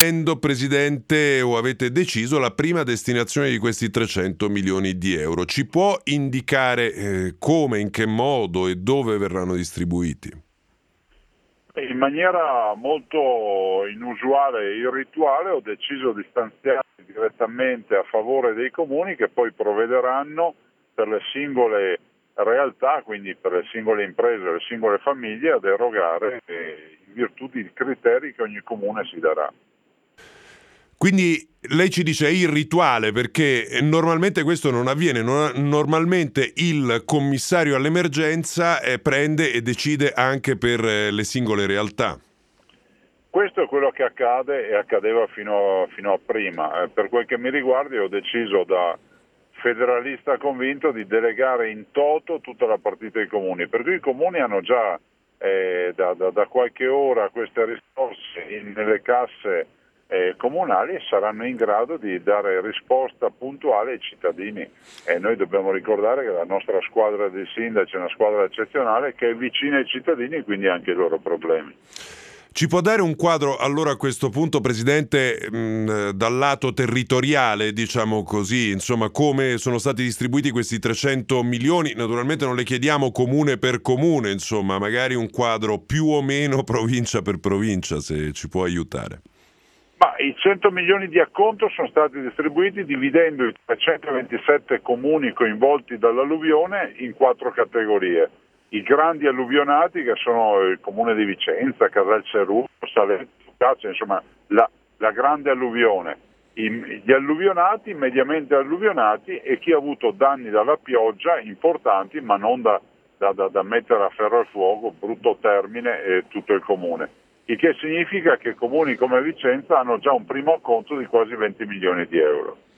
Presidente, o avete deciso la prima destinazione di questi 300 milioni di euro. Ci può indicare come, in che modo e dove verranno distribuiti? In maniera molto inusuale e irrituale ho deciso di stanziare direttamente a favore dei comuni che poi provvederanno per le singole realtà, quindi per le singole imprese, le singole famiglie, ad erogare in virtù di criteri che ogni comune si darà. Quindi lei ci dice è irrituale perché normalmente questo non avviene, normalmente il commissario all'emergenza prende e decide anche per le singole realtà. Questo è quello che accade e accadeva fino a prima. Per quel che mi riguarda ho deciso da federalista convinto di delegare in toto tutta la partita ai comuni, per cui i comuni hanno già da qualche ora queste risorse nelle casse comunali e saranno in grado di dare risposta puntuale ai cittadini. E noi dobbiamo ricordare che la nostra squadra di sindaci è una squadra eccezionale che è vicina ai cittadini e quindi anche ai loro problemi. Ci può dare un quadro allora a questo punto, Presidente, dal lato territoriale, diciamo così, insomma, come sono stati distribuiti questi 300 milioni? Naturalmente non le chiediamo comune per comune, insomma, magari un quadro più o meno provincia per provincia, se ci può aiutare. Ma i 100 milioni di acconto sono stati distribuiti dividendo i 327 comuni coinvolti dall'alluvione in 4 categorie. I grandi alluvionati, che sono il comune di Vicenza, Casalceruto, Salerno, Caccia, insomma la grande alluvione, gli alluvionati, mediamente alluvionati e chi ha avuto danni dalla pioggia importanti ma non da mettere a ferro al fuoco, brutto termine, tutto il comune. Il che significa che comuni come Vicenza hanno già un primo acconto di quasi 20 milioni di euro.